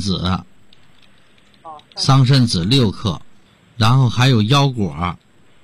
子，桑葚子6克，然后还有腰果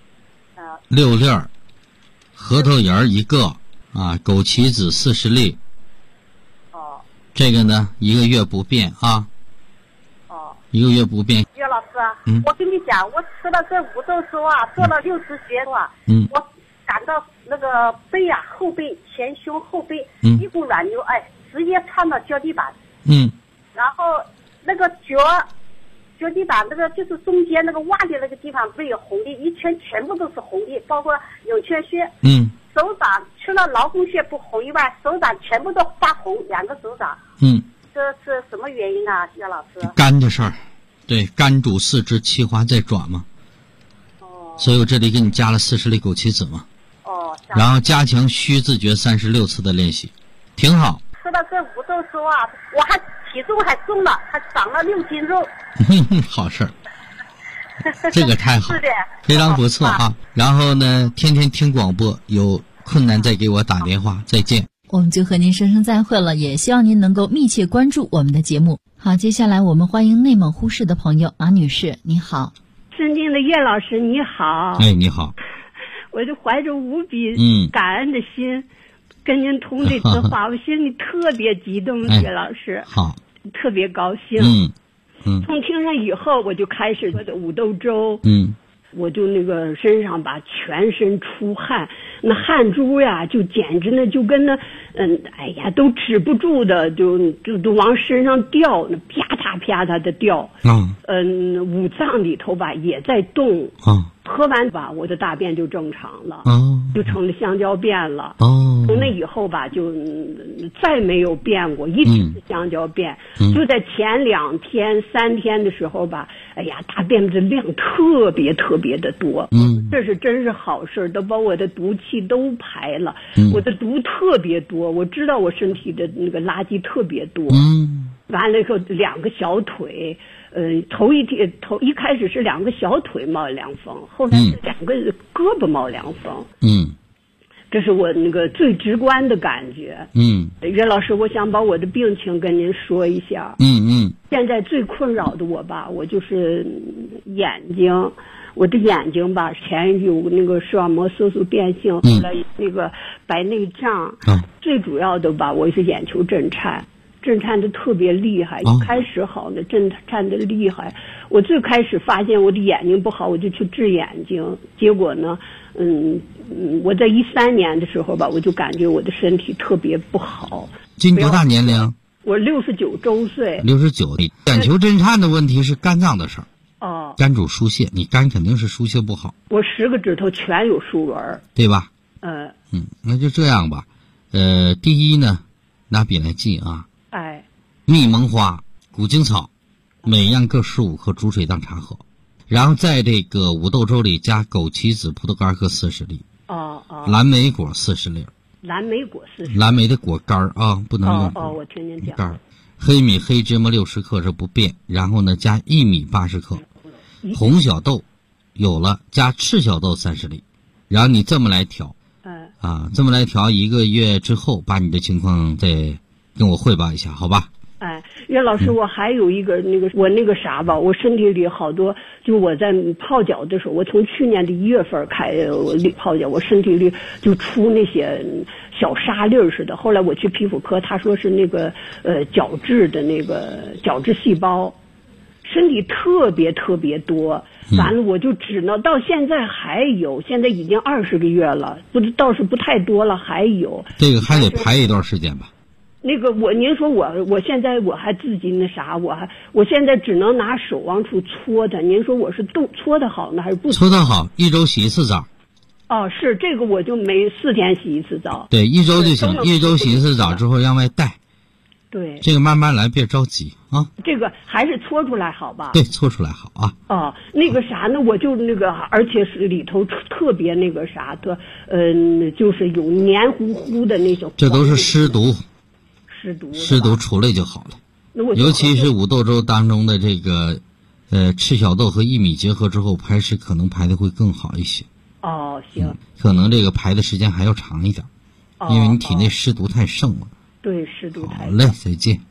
6粒儿，核桃仁1个啊，枸杞子40粒。这个呢1个月不变啊。1个月不变。 岳老师，我跟你讲，我吃了这5周时候啊，做了60节啊，我感到那个背啊，后背、前胸、后背一股软流，直接窜到脚底板。然后那个脚底板那个就是中间那个袜的那个地方不是有红的，一圈全部都是红的，包括涌泉穴。手掌除了劳宫穴不红以外，手掌全部都发红，2个手掌。这是什么原因啊，岳老师？ 肝的事儿，对，肝主四肢，气化在转嘛。所以我这里给你加了40粒枸杞子嘛。然后加强虚自觉36次的练习，挺好。 吃了这5周时候啊，我还体重还重了，还长了6斤肉。 好事儿，这个太好， 是的， 非常不错啊。然后呢，天天听广播，有困难再给我打电话。再见。 我们就和您说声再会了，也希望您能够密切关注我们的节目。好，接下来我们欢迎内蒙呼市的朋友马女士，你好。 尊敬的岳老师，你好。 你好。 我就怀着无比感恩的心，跟您通这次话，我心里特别激动，岳老师。 好。 特别高兴。从听上以后，我就开始我的5斗粥。我就那个身上吧，全身出汗，那汗珠呀，就简直呢就跟那都止不住的，就往身上掉，那啪嗒啪嗒的掉。五脏里头吧也在动。喝完吧，我的大便就正常了。就成了香蕉便了。从那以后吧，就再没有变过，一直是香蕉便。就在前2天、3天的时候吧，大便的量特别的多。这是真是好事，都把我的毒气都排了。我的毒特别多，我知道我身体的那个垃圾特别多。完了以后2个小腿，一开始是2个小腿冒凉风，后来是2个胳膊冒凉风。这是我那个最直观的感觉。岳老师，我想把我的病情跟您说一下。现在最困扰的我吧，我就是眼睛，我的眼睛吧，前有那个视网膜色素变性，后来那个白内障。最主要的吧，我是眼球震颤的特别厉害。一开始好呢，震颤的厉害。我最开始发现我的眼睛不好，我就去治眼睛。结果呢，我在13年的时候吧，我就感觉我的身体特别不好。 今多大年龄？ 我69周岁。 69，眼球震颤的问题是肝脏的事儿。肝主疏泄，你肝肯定是疏泄不好。我 10个指头全有竖纹， 对吧？那就这样吧。第一呢，拿笔来记啊。蜜蒙花、古精草，每样各15克，煮水当茶喝。然后在这个5斗粥里加枸杞子、葡萄干各40粒。蓝莓果40粒。蓝莓的果干啊，不能用果。 我听您讲。 干。黑米、黑芝麻60克，这不变。然后呢，加薏米80克，红小豆有了，加赤小豆30粒。然后你这么来调。这么来调，1个月之后，把你的情况再跟我汇报一下，好吧？ 岳老师，我还有一个我那个啥吧，我身体里好多，就我在泡脚的时候，我从去年的1月份我泡脚，我身体里就出那些小沙粒似的。后来我去皮肤科，他说是那个角质的那个角质细胞，身体特别多。完了我就只能到现在还有，现在已经20个月了，倒是不太多了，还有。 这个还得排一段时间吧。 那个您说我现在我还自己那啥，我现在只能拿手往出搓它。您说我是搓的好呢，还是不搓的好？1周洗1次澡。 是这个，我就每4天洗1次澡。 对，1周就行，1周洗1次澡之后让外带。 对， 这个慢慢来，别着急啊。 这个还是搓出来好吧？ 对，搓出来好啊。 那个啥呢，我就那个，而且是里头特别那个啥的，就是有黏糊糊的那种。 这都是湿毒。 湿毒除了就好了。尤其是5斗粥当中的这个赤小豆和薏米结合之后，排湿可能排的会更好一些。 行。 可能这个排的时间还要长一点，因为你体内湿毒太盛了。 对，湿毒太盛。 好嘞，再见。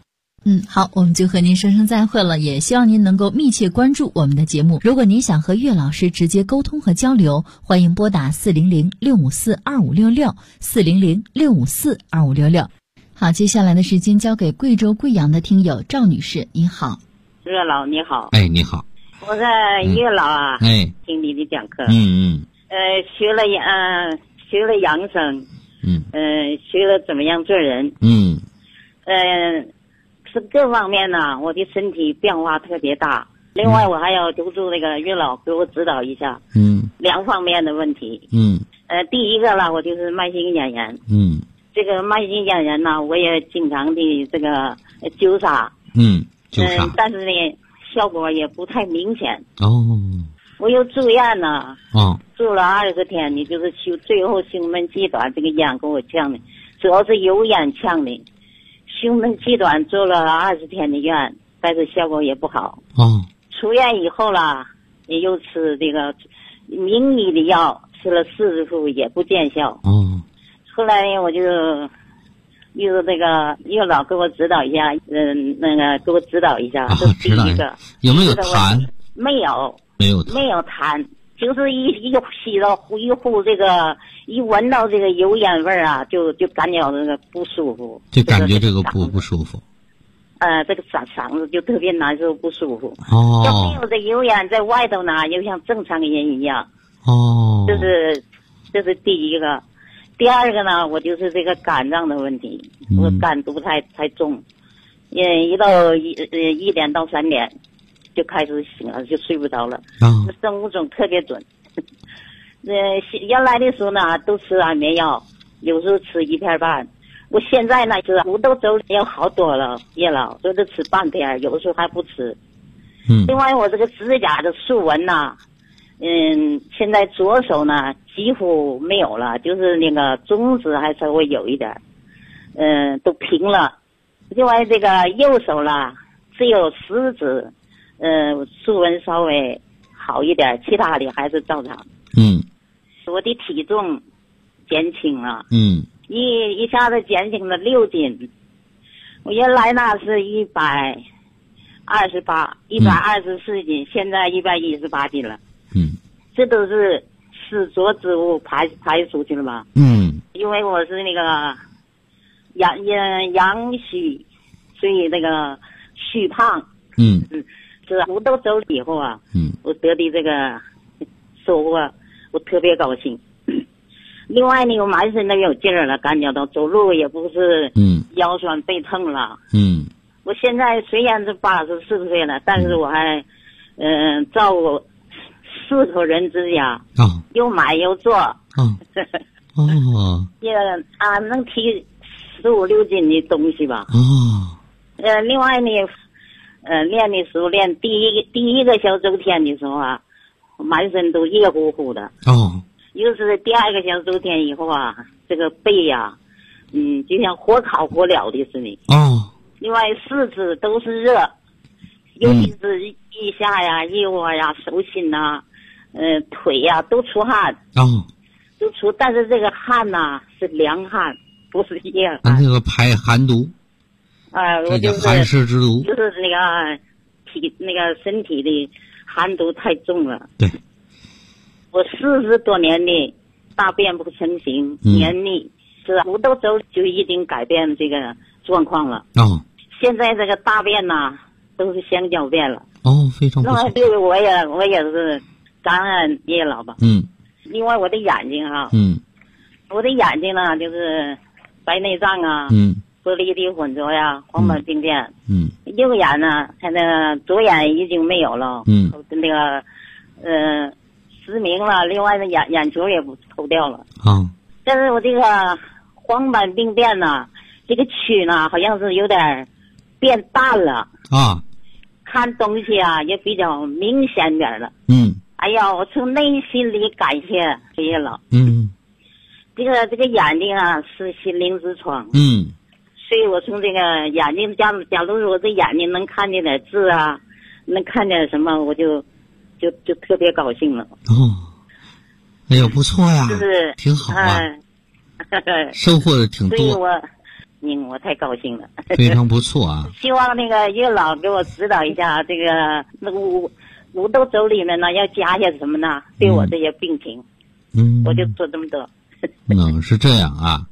好，我们就和您说声再会了，也希望您能够密切关注我们的节目。如果您想和岳老师直接沟通和交流，欢迎拨打400-654-2566，400-654-2566。好，接下来的时间交给贵州贵阳的听友赵女士，你好。 岳老你好。 哎，你好。 我在岳老啊，听你的讲课，学了养生，学了怎么样做人，是各方面呢，我的身体变化特别大。另外，我还要督促那个岳老给我指导一下，两方面的问题，第一个呢，我就是慢性咽炎，这个慢性咽炎呢，我也经常的这个灸痧，但是呢，效果也不太明显。我又住院呢，住了20天，你就是最后胸闷气短，这个烟给我呛的，主要是油烟呛的。胸闷气短住了20天的院，但是效果也不好。出院以后了，也又吃这个名医的药，吃了40副也不见效。后来呢，我就又这个岳老给我指导一下，给我指导一下，这是第一个。 有没有痰？ 没有痰，就是一吸到一呼这个，一闻到这个油烟味啊，就感觉这个不舒服， 就感觉这个不舒服。 这个嗓子就特别难受，不舒服。要没有这油烟在外头呢，又像正常人一样。这是第一个。第二个呢，我就是这个肝脏的问题，我肝毒太重，一到1点到3点就开始醒了，就睡不着了。生物钟特别准。原来的时候呢，都吃安眠药，有时候吃1片半。我现在呢，吃5豆粥要好多了，叶老都是吃半片，有的时候还不吃。另外，我这个指甲的竖纹呢，现在左手呢几乎没有了，就是那个中指还稍微有一点，都平了。另外这个右手了，只有食指，竖纹稍微好一点，其他的还是照常。我的体重减轻了，一下子减轻了6斤。我原来呢是124斤，现在118斤了。这都是湿浊之物排出去了吧？因为我是那个阳虚，所以那个虚胖。吃5豆粥以后啊，我得的这个收获，我特别高兴。另外呢，我满身都有劲儿了，感觉到走路也不是腰酸背痛了。我现在虽然是84岁了，但是我还照顾4口人之家，又买又做，也能提15、16斤的东西吧。另外呢，练的时候练第一个小周天的时候啊，满身都热乎乎的。又是第2个小周天以后啊，这个背呀，就像火烤火燎的似的。另外4肢都是热，尤其是腋下呀、腋窝呀、手心呐。腿呀都出汗，都出，但是这个汗呐是凉汗，不是热汗。 那个排寒毒， 我就是寒湿之毒， 就是那个身体的寒毒太重了。 对， 我40多年的大便不成形，黏腻，吃5豆粥就已经改变这个状况了。现在这个大便呐都是香蕉便了。 非常不错。 对，我也是。感恩叶老吧。另外我的眼睛啊，我的眼睛呢就是白内障啊，玻璃的混浊呀，黄斑病变。右眼呢，现在左眼已经没有了。那个失明了，另外的眼球也不抽掉了。但是我这个黄斑病变呢，这个区呢好像是有点变淡了。看东西啊也比较明显点了。哎呀，我从内心里感谢叶老。这个眼睛啊是心灵之窗。所以我从这个眼睛，假如说我这眼睛能看见点字啊，能看见什么，我就特别高兴了。 哎呦，不错呀， 就是挺好啊，收获的挺多。 所以我太高兴了。 非常不错啊！ 希望那个月老给我指导一下，这个那个五豆粥里面呢要加些什么呢？对我这些病情，我就做这么多。 是这样啊。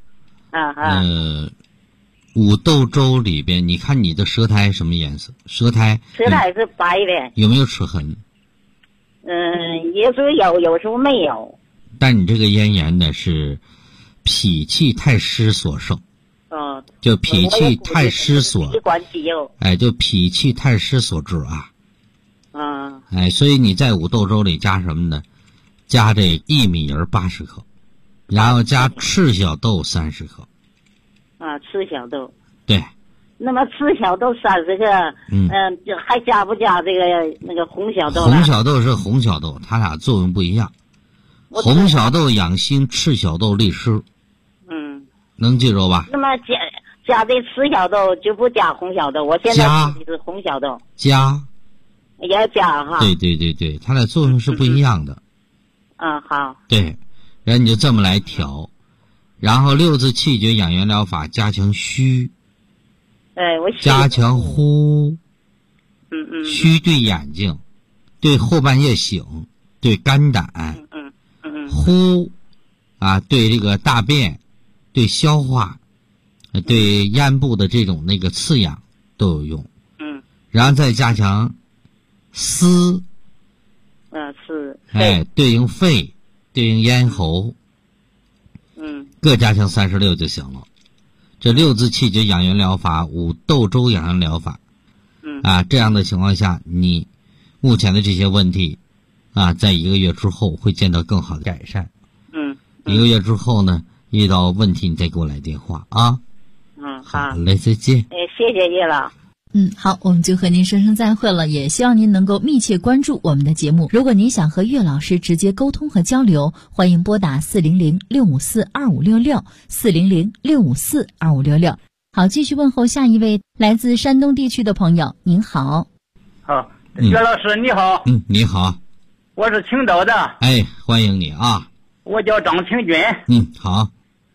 五豆粥里边，你看你的舌苔什么颜色？舌苔是白的。 有没有齿痕？ 有时候有，有时候没有。 但你这个咽炎呢是脾气太湿所受。就脾气太湿所，就脾气太湿所致啊。所以你在五豆粥里加什么呢？加这薏米仁80克，然后加赤小豆30克。 赤小豆。 对。 那么赤小豆30克，还加不加这个那个红小豆？ 红小豆是红小豆，它俩作用不一样。红小豆养心，赤小豆利湿。能记住吧？ 那么加这赤小豆就不加红小豆，我现在是红小豆。也要加哈。 对，它的作用是不一样的。 好。 对，然后你就这么来调，然后6字气绝养元疗法加强虚。 我加强呼。虚对眼睛，对后半夜醒，对肝胆。呼对这个大便。对消化，对咽部的这种那个刺痒都有用。然后再加强思。对应肺，对应咽喉。各加强36就行了。这6字气绝养元疗法，五豆粥养元疗法。这样的情况下，你目前的这些问题在1个月之后会见到更好的改善。1个月之后呢，遇到问题你再给我来电话啊。 好嘞，再见。 谢谢叶老。 好，我们就和您说声再会了，也希望您能够密切关注我们的节目。如果您想和岳老师直接沟通和交流，欢迎拨打400-654-2566，400-654-2566。好，继续问候下一位来自山东地区的朋友。您好。 好，岳老师你好。 你好。 我是青岛的。 欢迎你啊。 我叫张清军。 好。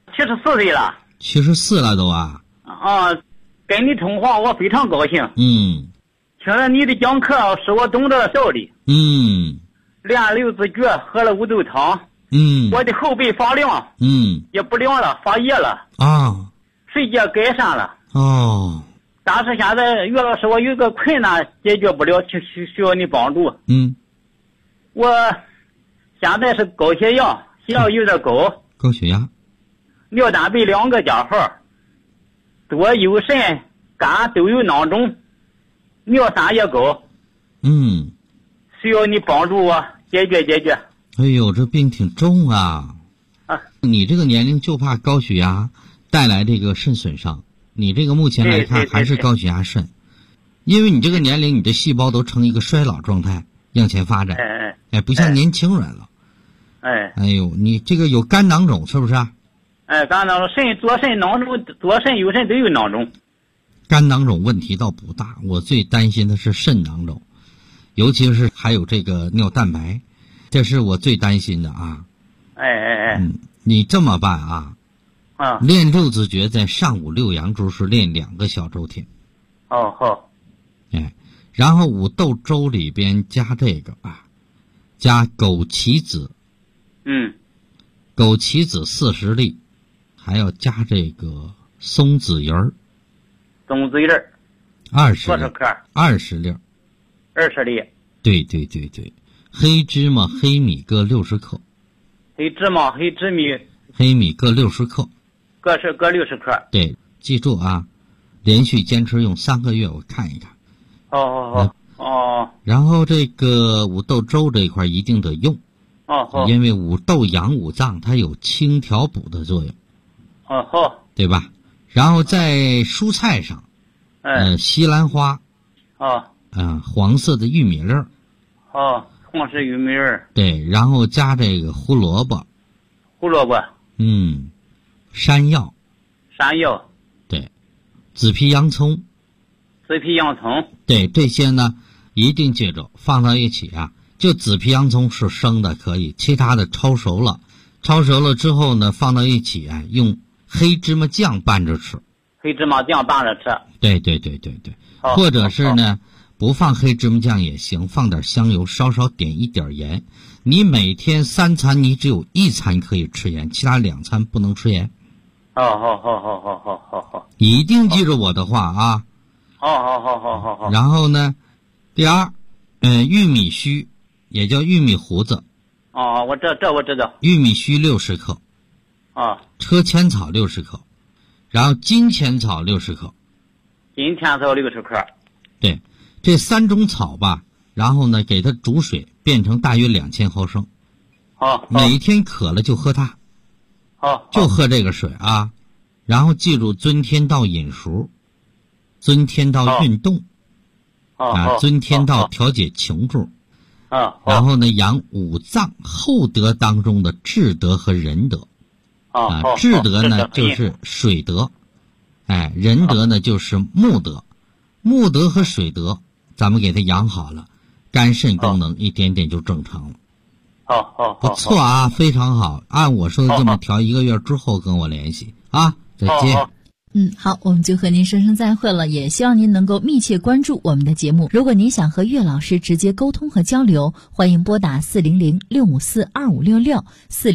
74岁了。 74了都跟你通话我非常高兴。 听了你的讲课使我懂得了道理。练6字诀，喝了五豆汤。我的后背发凉。也不凉了，发热了。睡觉改善了。但是现在岳老师我有个困难解决不了，需要你帮助。我现在是高血压，血压有点高。 高血压。 尿蛋白2个加号，多有肾肝都有囊肿，尿酸也高。需要你帮助我解决。 哎呦，这病挺重啊！你这个年龄就怕高血压带来这个肾损伤，你这个目前来看还是高血压肾，因为你这个年龄你的细胞都呈一个衰老状态向前发展。不像年轻人了。哎呦，你这个有肝囊肿是不是？ 肝囊肿，左肾囊肿，左肾右肾都有囊肿。 肝囊肿问题倒不大，我最担心的是肾囊肿，尤其是还有这个尿蛋白，这是我最担心的啊。你这么办啊？练6字诀，在上午6阳柱是练2个小周天。 好。 然后五豆粥里边加这个加枸杞子。枸杞子40粒，还要加这个松子仁儿。 松子仁儿 20粒。 多少克 ？20粒。 20粒。 对。黑芝麻、黑米各60克。 黑芝麻、黑紫米、 黑米各60克。 各60克。 对，记住啊，连续坚持用3个月，我看一看。然后这个五豆粥这一块一定得用。因为五豆养五脏，它有清调补的作用。对吧？然后在蔬菜上，西兰花。黄色的玉米粒儿。 黄色玉米粒儿。 对，然后加这个胡萝卜。山药。对，紫皮洋葱。对，这些呢一定记住放到一起就紫皮洋葱是生的可以，其他的焯熟了之后呢放到一起用黑芝麻酱拌着吃。 黑芝麻酱拌着吃。 对，或者是呢，不放黑芝麻酱也行，放点香油，稍稍点一点盐。你每天3餐你只有1餐可以吃盐，其他2餐不能吃盐。 好， 一定记住我的话啊。 好。 然后呢，第二，玉米须也叫玉米胡子。 我知道。 玉米须60克。车前草60克，然后金钱草60克。 金钱草60克。 对，这3种草吧，然后呢，给它煮水变成大约2000毫升。每天渴了就喝它。就喝这个水啊，然后记住遵天道饮食，遵天道运动，遵天道调节情志，然后呢养5脏厚德当中的智德和仁德。智德呢就是水德，仁德呢就是木德，木德和水德咱们给它养好了，肝肾功能一点点就正常了。不错啊，非常好，按我说的这么调，1个月之后跟我联系啊，再见。 好，我们就和您说声再会了，也希望您能够密切关注我们的节目。如果您想和岳老师直接沟通和交流，欢迎拨打400-654-2566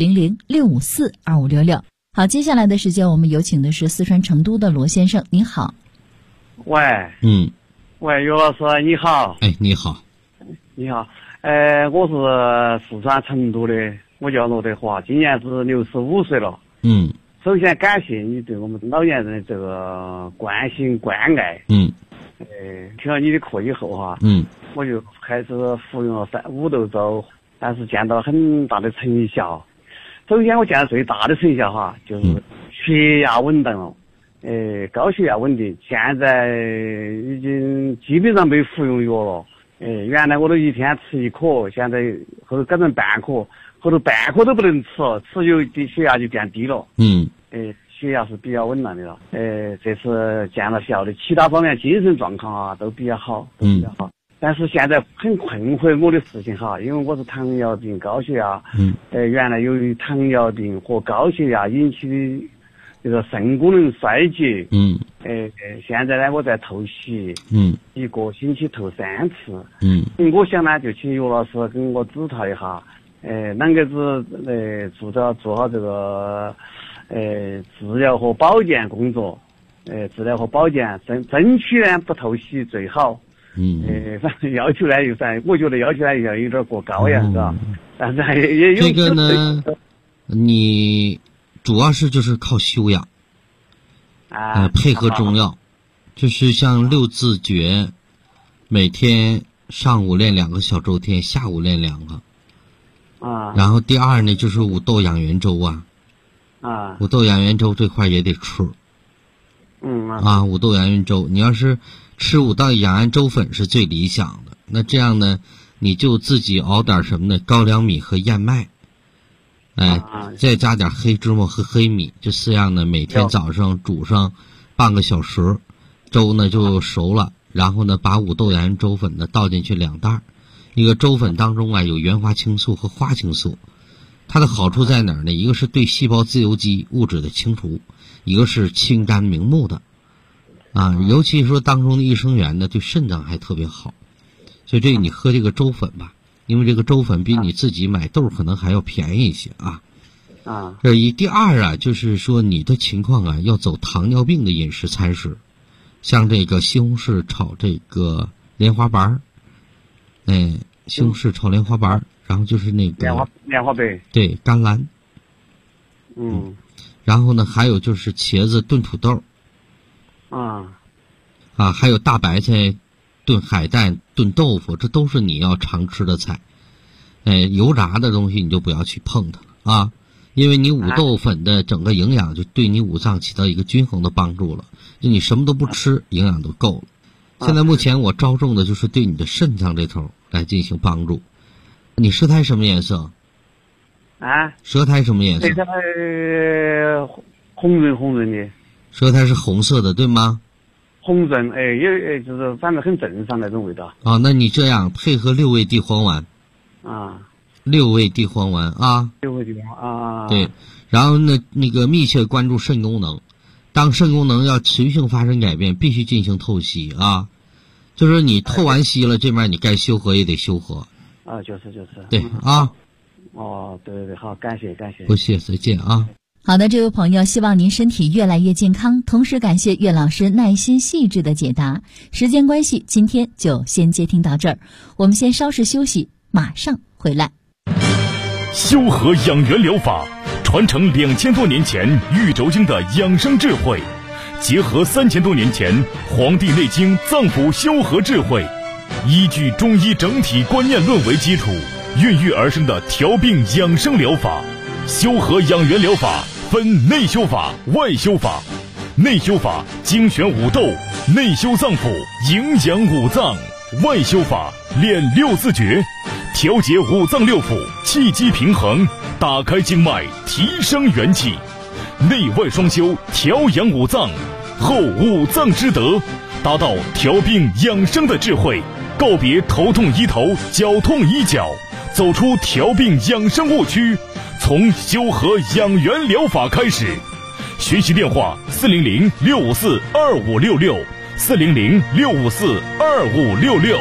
400-654-2566。好，接下来的时间我们有请的是四川成都的罗先生，您好。 喂，岳老师你好。 你好。 你好，我是四川成都的，我叫罗德华，今年是65岁了。首先感谢你对我们老年人的这个关心关爱。听了你的课以后哈，我就开始服用了5豆粥，但是见到很大的成效。首先我见到最大的成效哈，就是血压稳定了，高血压稳定，现在已经基本上没服用药了。原来我都一天吃1颗，现在后头改成半颗，后头半颗都不能吃，吃就血压就变低了。血压是比较稳当的了。这次见了效的，其他方面精神状况啊都比较好，但是现在很困惑我的事情哈，因为我是糖尿病、高血压。原来由于糖尿病和高血压引起的这个肾功能衰竭。现在呢我在透析。1个星期透3次。我想呢就请岳老师跟我指导一下，啷个子做好这个治疗和保健工作。治疗和保健争取呢不透析最好。反正要求呢我觉得要求呢有点过高呀，是吧？但是也有这个呢，你主要是就是靠修养，配合中药，就是像6字诀，每天上午练2个小周天，下午练2个。然后第二呢就是5豆养元粥5豆养元粥这块也得吃。5豆养元粥，你要是吃5豆养元粥粉是最理想的。那这样呢，你就自己熬点什么呢？高粱米和燕麦，再加点黑芝麻和黑米，这4样呢，每天早上煮上半个小时，粥呢就熟了。然后呢，把5豆养元粥粉呢倒进去2袋。一个粥粉当中有原花青素和花青素，它的好处在哪儿呢？一个是对细胞自由基物质的清除，一个是清肝明目的。尤其说当中的益生元呢，对肾脏还特别好，所以这你喝这个粥粉吧，因为这个粥粉比你自己买豆可能还要便宜一些这一。第二就是说你的情况要走糖尿病的饮食餐食，像这个西红柿炒这个莲花白，西红柿炒莲花白，然后就是那个莲花白， 对，甘蓝，然后呢还有就是茄子炖土豆。还有大白菜炖海带炖豆腐，这都是你要常吃的菜。油炸的东西你就不要去碰它了因为你5豆粉的整个营养就对你5脏起到一个均衡的帮助了，就你什么都不吃，营养都够了。现在目前我着重的就是对你的肾脏这头来进行帮助。你舌苔什么颜色？舌苔什么颜色？ 舌苔红润的。 舌苔是红色的，对吗？ 红润，也就是反正很正常那种味道。 那你这样配合6味地黄丸。6味地黄丸6味地黄对，然后呢，那个密切关注肾功能， 当肾功能要持续性发生改变，必须进行透析啊。就是你透完析了，这面你该修合也得修合。 啊，就是。 对啊。 哦，对，好，感谢。 不谢，再见啊。 好的，这位朋友，希望您身体越来越健康，同时感谢岳老师耐心细致的解答。时间关系，今天就先接听到这儿，我们先稍事休息，马上回来。 修和养元疗法传承2000多年前玉轴经的养生智慧，结合3000多年前《黄帝内经》脏腑修和智慧，依据中医整体观念论为基础，孕育而生的调病养生疗法。修和养元疗法分内修法、外修法。内修法精选五斗，内修脏腑，营养五脏；外修法练六字诀，调节五脏六腑，气机平衡，打开经脉，提升元气。内外双修，调养五脏，后五脏之德，达到调病养生的智慧，告别头痛医头，脚痛医脚，走出调病养生误区，从修和养元疗法开始。学习电话400-654-2566，400-654-2566。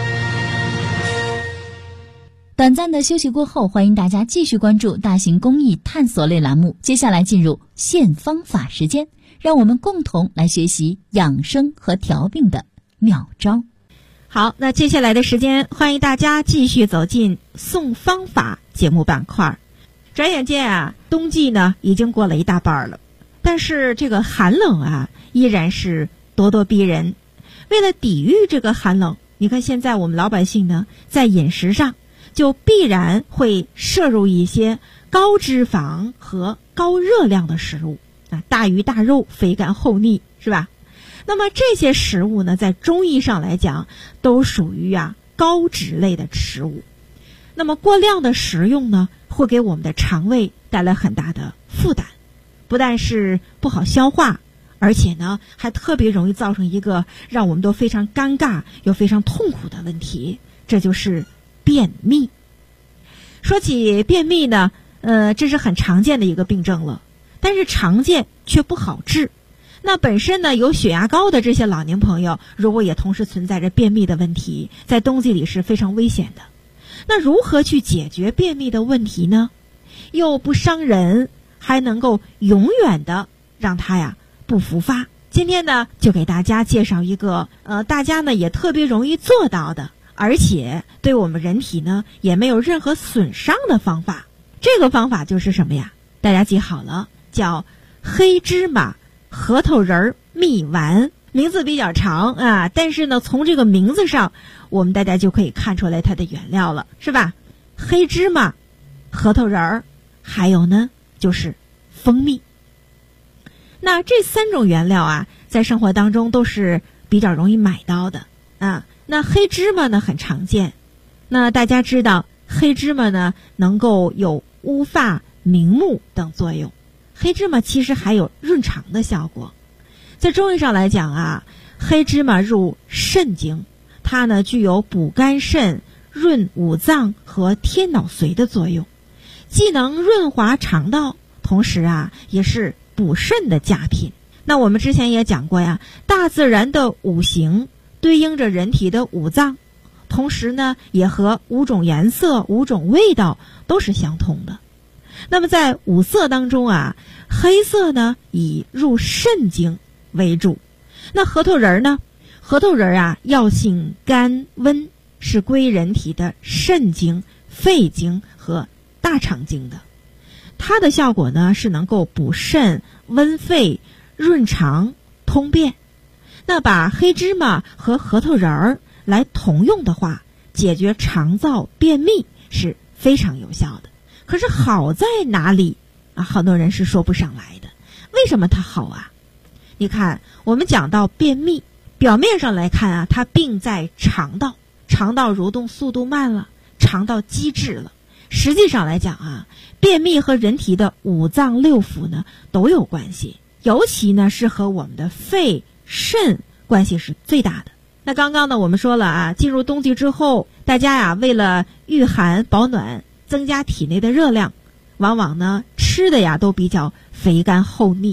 短暂的休息过后，欢迎大家继续关注大型公益探索类栏目。接下来进入现方法时间，让我们共同来学习养生和调病的妙招。 好，那接下来的时间，欢迎大家继续走进送方法节目板块。转眼间啊，冬季呢已经过了一大半了，但是这个寒冷啊依然是咄咄逼人。为了抵御这个寒冷，你看现在我们老百姓呢，在饮食上就必然会摄入一些高脂肪和高热量的食物啊，大鱼大肉，肥甘厚腻，是吧？那么这些食物呢，在中医上来讲，都属于高脂类的食物。那么过量的食用呢，会给我们的肠胃带来很大的负担，不但是不好消化，而且呢，还特别容易造成一个让我们都非常尴尬又非常痛苦的问题，这就是便秘。说起便秘呢，这是很常见的一个病症了，但是常见却不好治。那本身呢，有血压高的这些老年朋友，如果也同时存在着便秘的问题，在冬季里是非常危险的。那如何去解决便秘的问题呢？又不伤人，还能够永远的让它不复发。今天呢，就给大家介绍一个大家呢也特别容易做到的，而且对我们人体呢也没有任何损伤的方法。这个方法就是什么呀？大家记好了，叫黑芝麻核桃仁蜜丸。名字比较长啊，但是呢，从这个名字上，我们大家就可以看出来它的原料了，是吧？黑芝麻、核桃仁，还有呢就是蜂蜜。那这3种原料在生活当中都是比较容易买到的啊。那黑芝麻呢很常见，那大家知道黑芝麻呢能够有乌发、明目等作用。黑芝麻其实还有润肠的效果。在中医上来讲黑芝麻入肾经，它呢具有补肝肾、润五脏和添脑髓的作用，既能润滑肠道，同时也是补肾的佳品。那我们之前也讲过大自然的五行对应着人体的五脏，同时呢也和5种颜色、5种味道都是相通的。那么在五色当中黑色呢以入肾经为主。那核桃仁呢？核桃仁药性甘温，是归人体的肾经、肺经和大肠经的。它的效果呢是能够补肾、温肺、润肠、通便。那把黑芝麻和核桃仁来同用的话，解决肠燥便秘是非常有效的。可是好在哪里好多人是说不上来的。为什么它好你看，我们讲到便秘，表面上来看它病在肠道，肠道蠕动速度慢了，肠道积滞了。实际上来讲便秘和人体的五脏六腑呢都有关系，尤其呢是和我们的肺、肾关系是最大的。那刚刚呢我们说了进入冬季之后，大家为了御寒保暖，增加体内的热量，往往呢吃的都比较肥甘厚腻。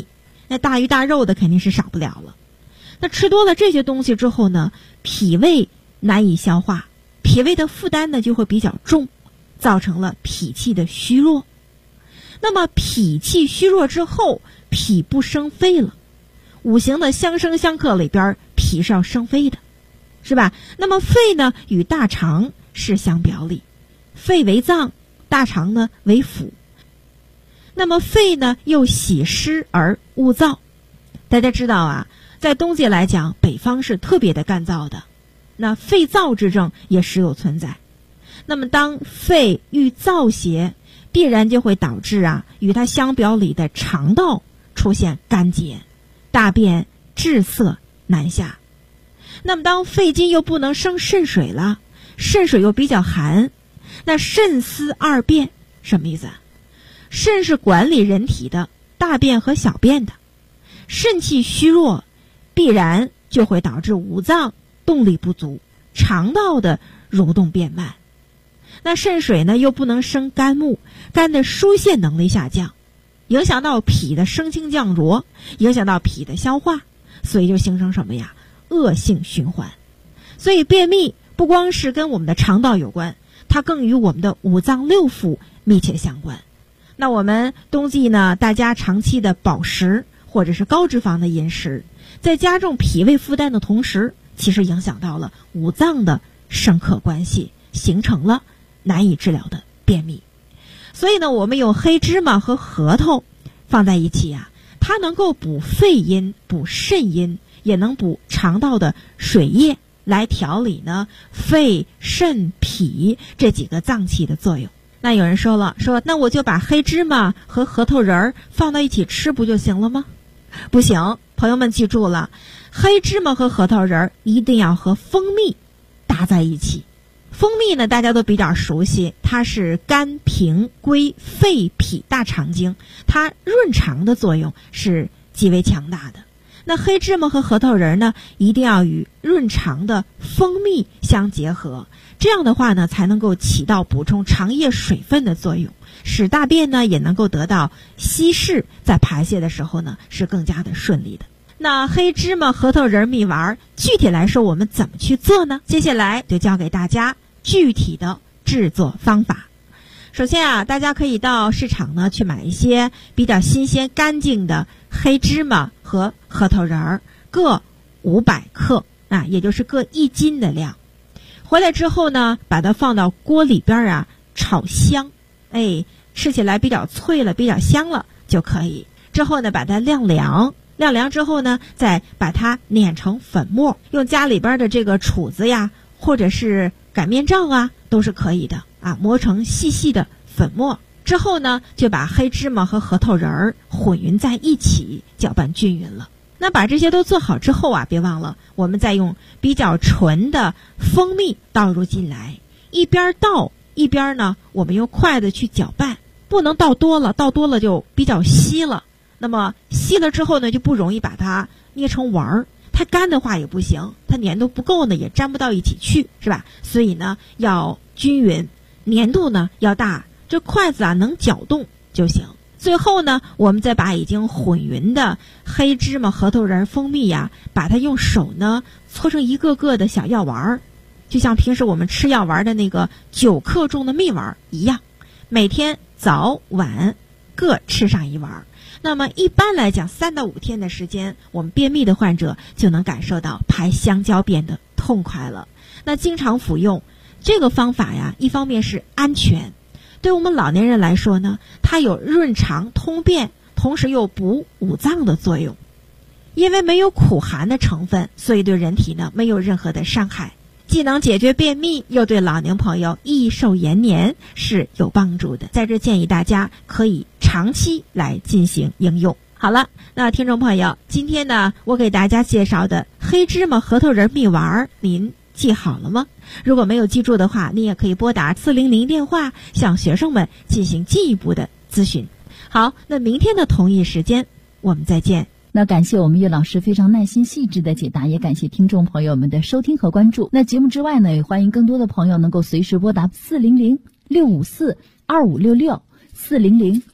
那大鱼大肉的肯定是少不了了。那吃多了这些东西之后呢，脾胃难以消化，脾胃的负担呢就会比较重，造成了脾气的虚弱。那么脾气虚弱之后，脾不生肺了。五行的相生相克里边，脾是要生肺的，是吧？那么肺呢与大肠是相表里，肺为脏，大肠呢为腑。那么肺呢又喜湿而恶燥。大家知道啊，在冬季来讲，北方是特别的干燥的，那肺燥之症也时有存在。那么当肺遇燥邪，必然就会导致与它相表里的肠道出现干结，大便滞涩难下。那么当肺经又不能生肾水了，肾水又比较寒，那肾丝二便什么意思？肾是管理人体的大便和小便的，肾气虚弱，必然就会导致五脏动力不足，肠道的蠕动变慢。那肾水呢又不能生肝木，肝的疏泄能力下降，影响到脾的升清降浊，影响到脾的消化，所以就形成什么呀？恶性循环。所以便秘不光是跟我们的肠道有关，它更与我们的五脏六腑密切相关。那我们冬季呢，大家长期的饱食或者是高脂肪的饮食，在加重脾胃负担的同时，其实影响到了五脏的生克关系，形成了难以治疗的便秘。所以呢，我们用黑芝麻和核桃放在一起它能够补肺阴、补肾阴，也能补肠道的水液，来调理呢肺、肾、脾这几个脏器的作用。那有人说了，那我就把黑芝麻和核桃仁儿放到一起吃不就行了吗？不行，朋友们记住了，黑芝麻和核桃仁儿一定要和蜂蜜搭在一起。蜂蜜呢，大家都比较熟悉，它是肝、脾、归、肺、脾大肠经，它润肠的作用是极为强大的。那黑芝麻和核桃仁呢，一定要与润肠的蜂蜜相结合，这样的话呢，才能够起到补充肠液水分的作用，使大便呢也能够得到稀释，在排泄的时候呢是更加的顺利的。那黑芝麻核桃仁蜜丸具体来说我们怎么去做呢？接下来就教给大家具体的制作方法。首先大家可以到市场呢去买一些比较新鲜干净的黑芝麻和核桃仁儿，各500克也就是各1斤的量。回来之后呢，把它放到锅里边炒香，吃起来比较脆了，比较香了就可以。之后呢，把它晾凉之后呢，再把它碾成粉末，用家里边的这个杵子或者是擀面杖都是可以的磨成细细的粉末。之后呢，就把黑芝麻和核桃仁儿混匀在一起，搅拌均匀了。那把这些都做好之后别忘了我们再用比较纯的蜂蜜倒入进来，一边倒一边呢我们用筷子去搅拌，不能倒多了就比较稀了。那么稀了之后呢，就不容易把它捏成丸儿，太干的话也不行，它粘度不够呢也粘不到一起去，是吧？所以呢要均匀，粘度呢要大，这筷子能搅动就行。最后呢，我们再把已经混匀的黑芝麻、核桃仁、蜂蜜把它用手呢搓成一个个的小药丸儿，就像平时我们吃药丸的那个9克重的蜜丸一样，每天早晚各吃上1丸。那么一般来讲3到5天的时间，我们便秘的患者就能感受到排香蕉便的痛快了。那经常服用这个方法一方面是安全，对我们老年人来说呢，它有润肠通便，同时又补五脏的作用。因为没有苦寒的成分，所以对人体呢没有任何的伤害，既能解决便秘，又对老年朋友益寿延年是有帮助的。在这建议大家可以长期来进行应用。好了，那听众朋友，今天呢我给大家介绍的黑芝麻核桃仁蜜丸，您记好了吗？如果没有记住的话，你也可以拨打400电话向学生们进行进一步的咨询。好，那明天的同一时间我们再见。 那感谢我们岳老师非常耐心细致的解答，也感谢听众朋友们的收听和关注。那节目之外呢，也欢迎更多的朋友能够随时拨打400-654-2566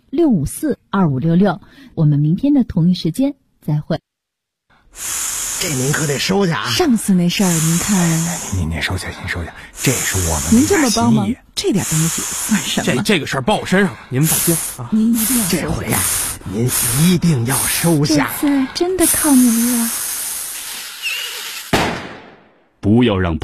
6542566。我们明天的同一时间再会。 这您可得收下啊！ 上次那事儿您看， 您收下，您收下，这是我们您这么帮忙，这点东西算什么？ 这个事儿报我身上，您放心啊！ 您一定要这回呀，您一定要收下。 这次真的靠你们了。 不要让